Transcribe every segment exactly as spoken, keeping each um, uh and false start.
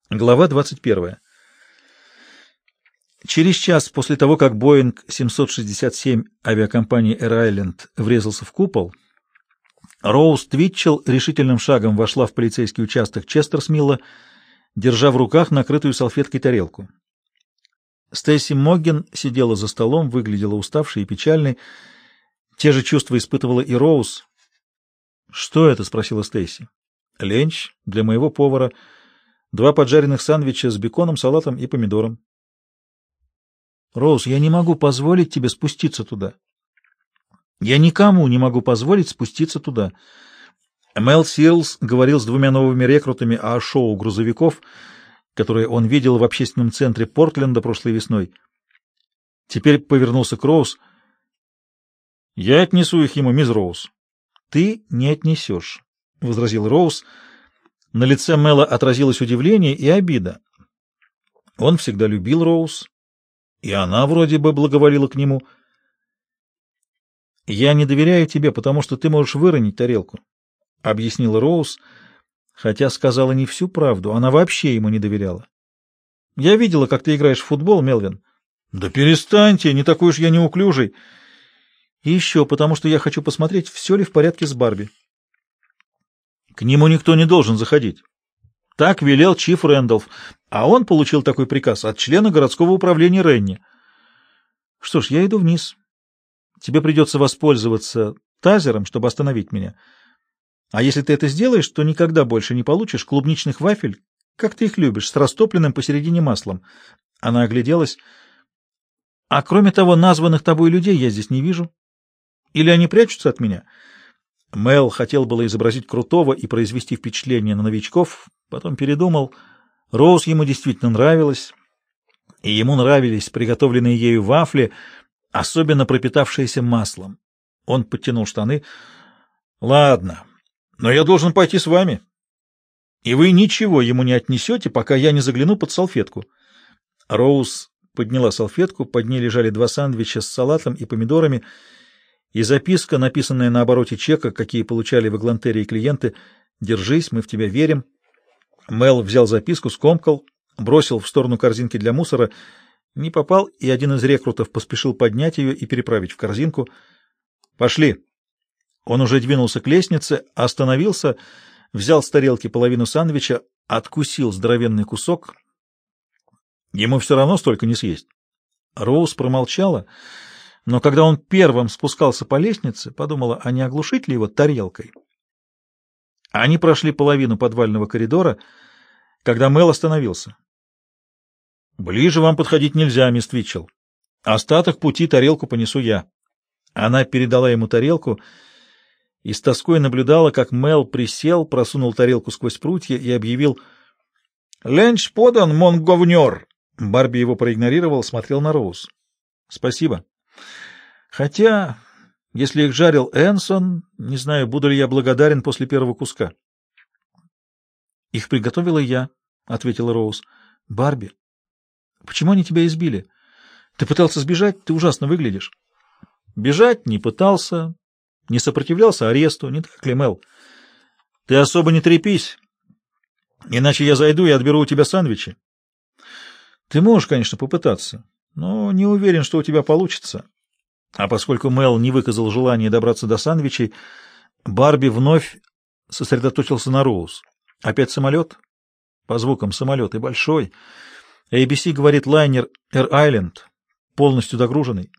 Глава двадцать первая. Через час после того, как Боинг семьсот шестьдесят семь авиакомпании Air Island врезался в купол, Роуз Твитчелл решительным шагом вошла в полицейский участок Честерсмилла, держа в руках накрытую салфеткой тарелку. Стейси Моггин сидела за столом, выглядела уставшей и печальной. Те же чувства испытывала и Роуз. «Что это?» — спросила Стейси. «Ленч для моего повара. Два поджаренных сандвича с беконом, салатом и помидором». «Роуз, я не могу позволить тебе спуститься туда. Я никому не могу позволить спуститься туда». Мел Сирлс говорил с двумя новыми рекрутами о шоу грузовиков, которое он видел в общественном центре Портленда прошлой весной. Теперь повернулся к Роуз. «Я отнесу их ему, мисс Роуз». «Ты не отнесешь», — возразил Роуз. На лице Мэла отразилось удивление и обида. Он всегда любил Роуз, и она вроде бы благоволила к нему. «Я не доверяю тебе, потому что ты можешь выронить тарелку», — объяснила Роуз, хотя сказала не всю правду, она вообще ему не доверяла. «Я видела, как ты играешь в футбол, Мелвин». «Да перестаньте, не такой уж я неуклюжий». «И еще потому, что я хочу посмотреть, все ли в порядке с Барби». «К нему никто не должен заходить. Так велел Чиф Рэндалф, а он получил такой приказ от члена городского управления Ренни». «Что ж, я иду вниз. Тебе придется воспользоваться тазером, чтобы остановить меня. А если ты это сделаешь, то никогда больше не получишь клубничных вафель, как ты их любишь, с растопленным посередине маслом». Она огляделась. «А кроме того, названных тобой людей я здесь не вижу. Или они прячутся от меня?» Мел хотел было изобразить крутого и произвести впечатление на новичков, потом передумал. Роуз ему действительно нравилась, и ему нравились приготовленные ею вафли, особенно пропитавшиеся маслом. Он подтянул штаны. «Ладно, но я должен пойти с вами, и вы ничего ему не отнесете, пока я не загляну под салфетку». Роуз подняла салфетку, под ней лежали два сандвича с салатом и помидорами, и записка, написанная на обороте чека, какие получали в Эглантерии клиенты: «Держись, мы в тебя верим». Мел взял записку, скомкал, бросил в сторону корзинки для мусора, не попал, и один из рекрутов поспешил поднять ее и переправить в корзинку. «Пошли». Он уже двинулся к лестнице, остановился, взял с тарелки половину сандвича, откусил здоровенный кусок. Ему все равно столько не съесть. Роуз промолчала, но когда он первым спускался по лестнице, подумала, а не оглушить ли его тарелкой. Они прошли половину подвального коридора, когда Мел остановился. «Ближе вам подходить нельзя, мисс Твитчелл. Остаток пути тарелку понесу я». Она передала ему тарелку и с тоской наблюдала, как Мел присел, просунул тарелку сквозь прутья и объявил: «Ленч подан, мон говнер». Барби его проигнорировал, смотрел на Роуз. «Спасибо. Хотя, если их жарил Энсон, не знаю, буду ли я благодарен после первого куска». «Их приготовила я», — ответила Роуз. «Барби, почему они тебя избили? Ты пытался сбежать? Ты ужасно выглядишь». «Бежать не пытался, не сопротивлялся аресту, не так ли, Мел? Ты особо не трепись, иначе я зайду и отберу у тебя сандвичи». «Ты можешь, конечно, попытаться, но не уверен, что у тебя получится». А поскольку Мел не выказал желания добраться до сандвичей, Барби вновь сосредоточился на Роуз. «Опять самолет?» «По звукам самолет, и большой. эй би си говорит, лайнер Air Island, полностью догруженный».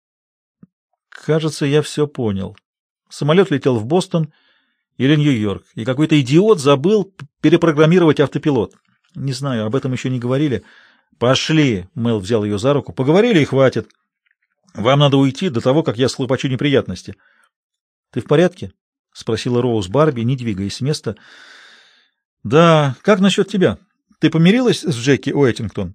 «Кажется, я все понял. Самолет летел в Бостон или Нью-Йорк, и какой-то идиот забыл перепрограммировать автопилот. Не знаю, об этом еще не говорили». «Пошли!» — Мел взял ее за руку. «Поговорили и хватит. Вам надо уйти до того, как я схлопочу неприятности». «Ты в порядке?» — спросила Роуз Барби, не двигаясь с места. «Да. Как насчет тебя? Ты помирилась с Джеки Уэттингтон?»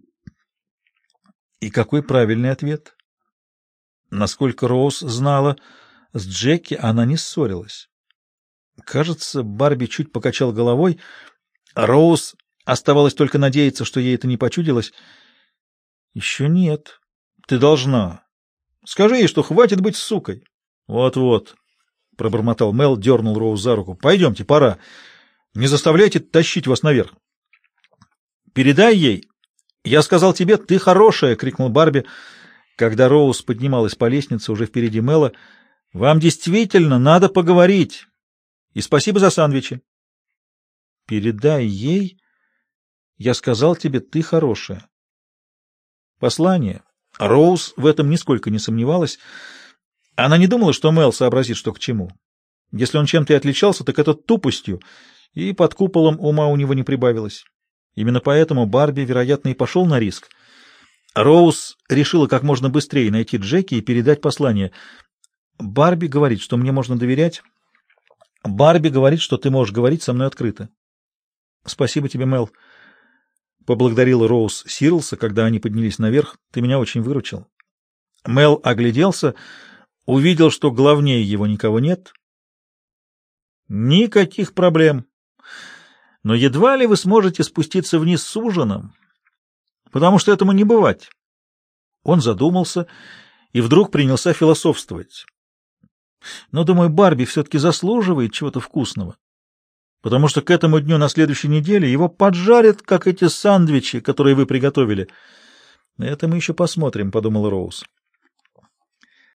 И какой правильный ответ? Насколько Роуз знала, с Джеки она не ссорилась. Кажется, Барби чуть покачал головой. Роуз оставалось только надеяться, что ей это не почудилось. «Еще нет. Ты должна. Скажи ей, что хватит быть сукой». «Вот-вот», — пробормотал Мел, дернул Роуз за руку. «Пойдемте, пора. Не заставляйте тащить вас наверх». Передай ей. Я сказал тебе, ты хорошая, — крикнул Барби, когда Роуз поднималась по лестнице уже впереди Мэла. Вам действительно надо поговорить. И спасибо за сандвичи. Передай ей. Я сказал тебе, ты хорошая. Послание. Роуз в этом нисколько не сомневалась. Она не думала, что Мэл сообразит, что к чему. Если он чем-то и отличался, так это тупостью, и под куполом ума у него не прибавилось. Именно поэтому Барби, вероятно, и пошел на риск. Роуз решила как можно быстрее найти Джеки и передать послание. Барби говорит, что мне можно доверять. Барби говорит, что ты можешь говорить со мной открыто. Спасибо тебе, Мэл. Поблагодарила Роуз Сирлса, когда они поднялись наверх. Ты меня очень выручил. Мэл огляделся, увидел, что главнее его никого нет. Никаких проблем. Но едва ли вы сможете спуститься вниз с ужином, потому что этому не бывать. Он задумался и вдруг принялся философствовать. Но, думаю, Барби все-таки заслуживает чего-то вкусного, потому что к этому дню на следующей неделе его поджарят, как эти сандвичи, которые вы приготовили. — Это мы еще посмотрим, — подумал Роуз.